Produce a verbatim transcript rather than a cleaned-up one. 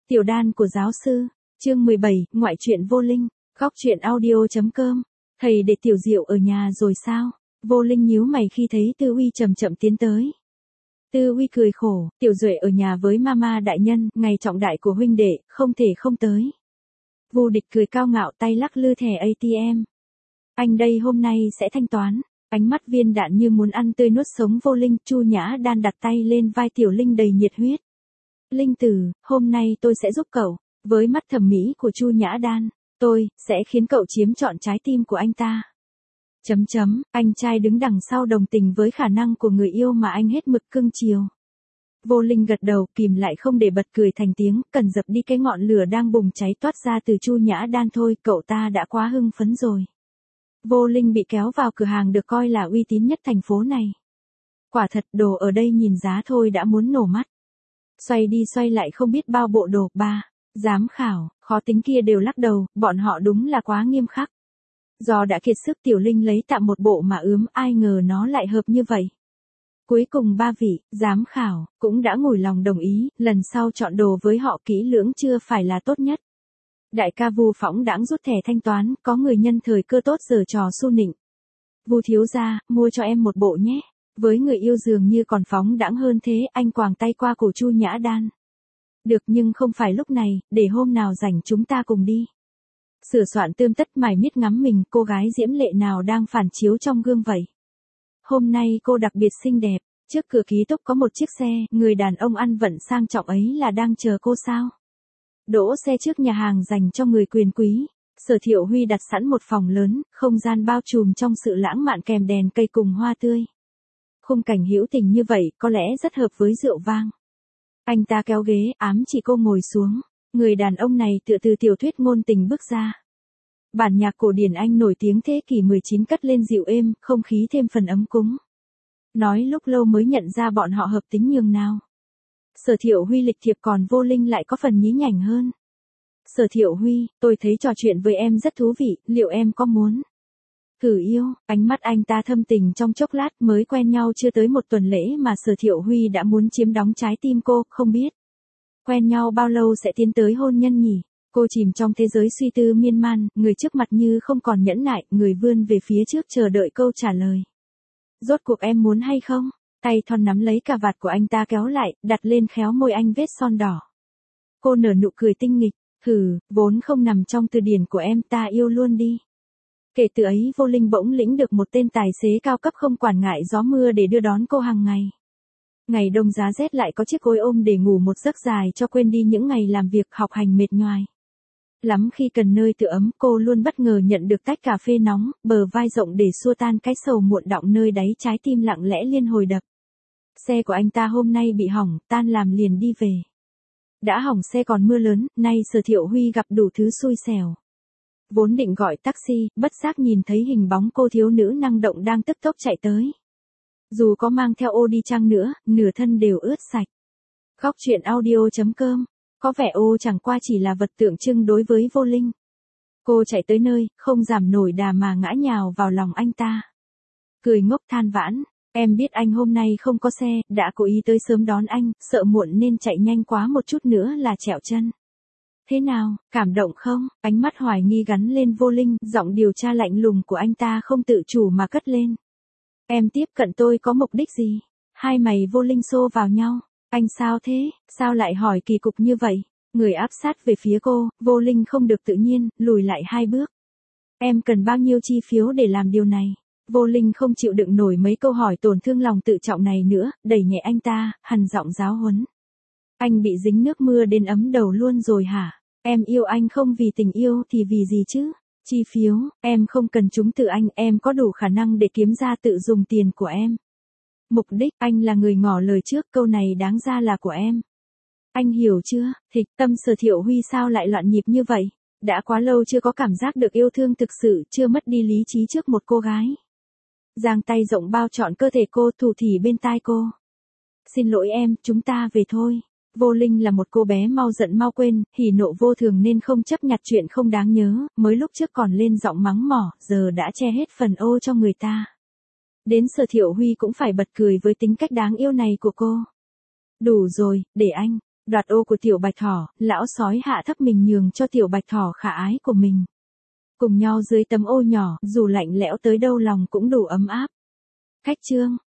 Tiểu đan của giáo sư, chương mười bảy, ngoại truyện Vô Linh, góc truyện audio.com. Thầy để Tiểu Diệu ở nhà rồi sao? Vô Linh nhíu mày khi thấy Tư Uy chậm chậm tiến tới. Tư Uy cười khổ, Tiểu Duệ ở nhà với mama đại nhân, ngày trọng đại của huynh đệ, không thể không tới. Vô Địch cười cao ngạo tay lắc lư thẻ a tê em. Anh đây hôm nay sẽ thanh toán. Ánh mắt viên đạn như muốn ăn tươi nuốt sống Vô Linh, Chu Nhã Đan đặt tay lên vai Tiểu Linh đầy nhiệt huyết. Linh tử, hôm nay tôi sẽ giúp cậu. Với mắt thẩm mỹ của Chu Nhã Đan, tôi sẽ khiến cậu chiếm trọn trái tim của anh ta. Chấm chấm, anh trai đứng đằng sau đồng tình với khả năng của người yêu mà anh hết mực cưng chiều. Vô Linh gật đầu, kìm lại không để bật cười thành tiếng, cần dập đi cái ngọn lửa đang bùng cháy toát ra từ Chu Nhã Đan thôi, cậu ta đã quá hưng phấn rồi. Vô Linh bị kéo vào cửa hàng được coi là uy tín nhất thành phố này. Quả thật, đồ ở đây nhìn giá thôi đã muốn nổ mắt. Xoay đi xoay lại không biết bao bộ đồ, ba, giám khảo, khó tính kia đều lắc đầu, bọn họ đúng là quá nghiêm khắc. Do đã kiệt sức Tiểu Linh lấy tạm một bộ mà ướm, ai ngờ nó lại hợp như vậy. Cuối cùng ba vị, giám khảo, cũng đã ngồi lòng đồng ý, lần sau chọn đồ với họ kỹ lưỡng chưa phải là tốt nhất. Đại ca Vu phóng đãng rút thẻ thanh toán, có người nhân thời cơ tốt giở trò su nịnh. Vu thiếu gia, mua cho em một bộ nhé. Với người yêu dường như còn phóng đãng hơn thế, anh quàng tay qua cổ Chu Nhã Đan. Được, nhưng không phải lúc này, để hôm nào rảnh chúng ta cùng đi. Sửa soạn tươm tất mải miết ngắm mình, cô gái diễm lệ nào đang phản chiếu trong gương vậy. Hôm nay cô đặc biệt xinh đẹp, trước cửa ký túc có một chiếc xe, người đàn ông ăn vận sang trọng ấy là đang chờ cô sao? Đỗ xe trước nhà hàng dành cho người quyền quý. Sở Thiệu Huy đặt sẵn một phòng lớn, không gian bao trùm trong sự lãng mạn kèm đèn cây cùng hoa tươi. Khung cảnh hữu tình như vậy có lẽ rất hợp với rượu vang. Anh ta kéo ghế, ám chỉ cô ngồi xuống. Người đàn ông này tựa từ tiểu thuyết ngôn tình bước ra. Bản nhạc cổ điển Anh nổi tiếng thế kỷ mười chín cất lên dịu êm, không khí thêm phần ấm cúng. Nói lúc lâu mới nhận ra bọn họ hợp tính nhường nào. Sở Thiệu Huy lịch thiệp còn Vô Linh lại có phần nhí nhảnh hơn. Sở Thiệu Huy, tôi thấy trò chuyện với em rất thú vị, liệu em có muốn thử yêu? Ánh mắt anh ta thâm tình trong chốc lát, mới quen nhau chưa tới một tuần lễ mà Sở Thiệu Huy đã muốn chiếm đóng trái tim cô, không biết quen nhau bao lâu sẽ tiến tới hôn nhân nhỉ? Cô chìm trong thế giới suy tư miên man, người trước mặt như không còn nhẫn nại, người vươn về phía trước chờ đợi câu trả lời. Rốt cuộc em muốn hay không? Tay thon nắm lấy cà vạt của anh ta kéo lại, đặt lên khéo môi anh vết son đỏ. Cô nở nụ cười tinh nghịch, hừ, vốn không nằm trong từ điển của em, ta yêu luôn đi. Kể từ ấy Vô Linh bỗng lĩnh được một tên tài xế cao cấp không quản ngại gió mưa để đưa đón cô hàng ngày. Ngày đông giá rét lại có chiếc gối ôm để ngủ một giấc dài cho quên đi những ngày làm việc học hành mệt nhoài. Lắm khi cần nơi tựa ấm, cô luôn bất ngờ nhận được tách cà phê nóng, bờ vai rộng để xua tan cái sầu muộn đọng nơi đáy trái tim lặng lẽ liên hồi đập. Xe của anh ta hôm nay bị hỏng, tan làm liền đi về. Đã hỏng xe còn mưa lớn, nay Sở Thiệu Huy gặp đủ thứ xui xẻo. Vốn định gọi taxi, bất giác nhìn thấy hình bóng cô thiếu nữ năng động đang tức tốc chạy tới. Dù có mang theo ô đi chăng nữa, nửa thân đều ướt sạch. Góc truyện audio.com. Có vẻ ô chẳng qua chỉ là vật tượng trưng đối với Vô Linh. Cô chạy tới nơi, không giảm nổi đà mà ngã nhào vào lòng anh ta. Cười ngốc than vãn, em biết anh hôm nay không có xe, đã cố ý tới sớm đón anh, sợ muộn nên chạy nhanh quá một chút nữa là trẹo chân. Thế nào, cảm động không? Ánh mắt hoài nghi gắn lên Vô Linh, giọng điều tra lạnh lùng của anh ta không tự chủ mà cất lên. Em tiếp cận tôi có mục đích gì? Hai mày Vô Linh xô vào nhau. Anh sao thế? Sao lại hỏi kỳ cục như vậy? Người áp sát về phía cô, Vô Linh không được tự nhiên, lùi lại hai bước. Em cần bao nhiêu chi phiếu để làm điều này? Vô Linh không chịu đựng nổi mấy câu hỏi tổn thương lòng tự trọng này nữa, đẩy nhẹ anh ta, hằn giọng giáo huấn. Anh bị dính nước mưa đến ấm đầu luôn rồi hả? Em yêu anh không vì tình yêu thì vì gì chứ? Chi phiếu, em không cần chúng từ anh, em có đủ khả năng để kiếm ra tự dùng tiền của em. Mục đích, anh là người ngỏ lời trước, câu này đáng ra là của em. Anh hiểu chưa? Thịch tâm Sở Thiệu Huy sao lại loạn nhịp như vậy? Đã quá lâu chưa có cảm giác được yêu thương thực sự, chưa mất đi lý trí trước một cô gái. Giang tay rộng bao trọn cơ thể cô, thủ thỉ bên tai cô. Xin lỗi em, chúng ta về thôi. Vô Linh là một cô bé mau giận mau quên, hỉ nộ vô thường nên không chấp nhặt chuyện không đáng nhớ, mới lúc trước còn lên giọng mắng mỏ, giờ đã che hết phần ô cho người ta. Đến Sở Thiệu Huy cũng phải bật cười với tính cách đáng yêu này của cô. Đủ rồi, để anh. Đoạt ô của tiểu bạch thỏ, lão sói hạ thấp mình nhường cho tiểu bạch thỏ khả ái của mình. Cùng nhau dưới tấm ô nhỏ, dù lạnh lẽo tới đâu lòng cũng đủ ấm áp. Khách trương.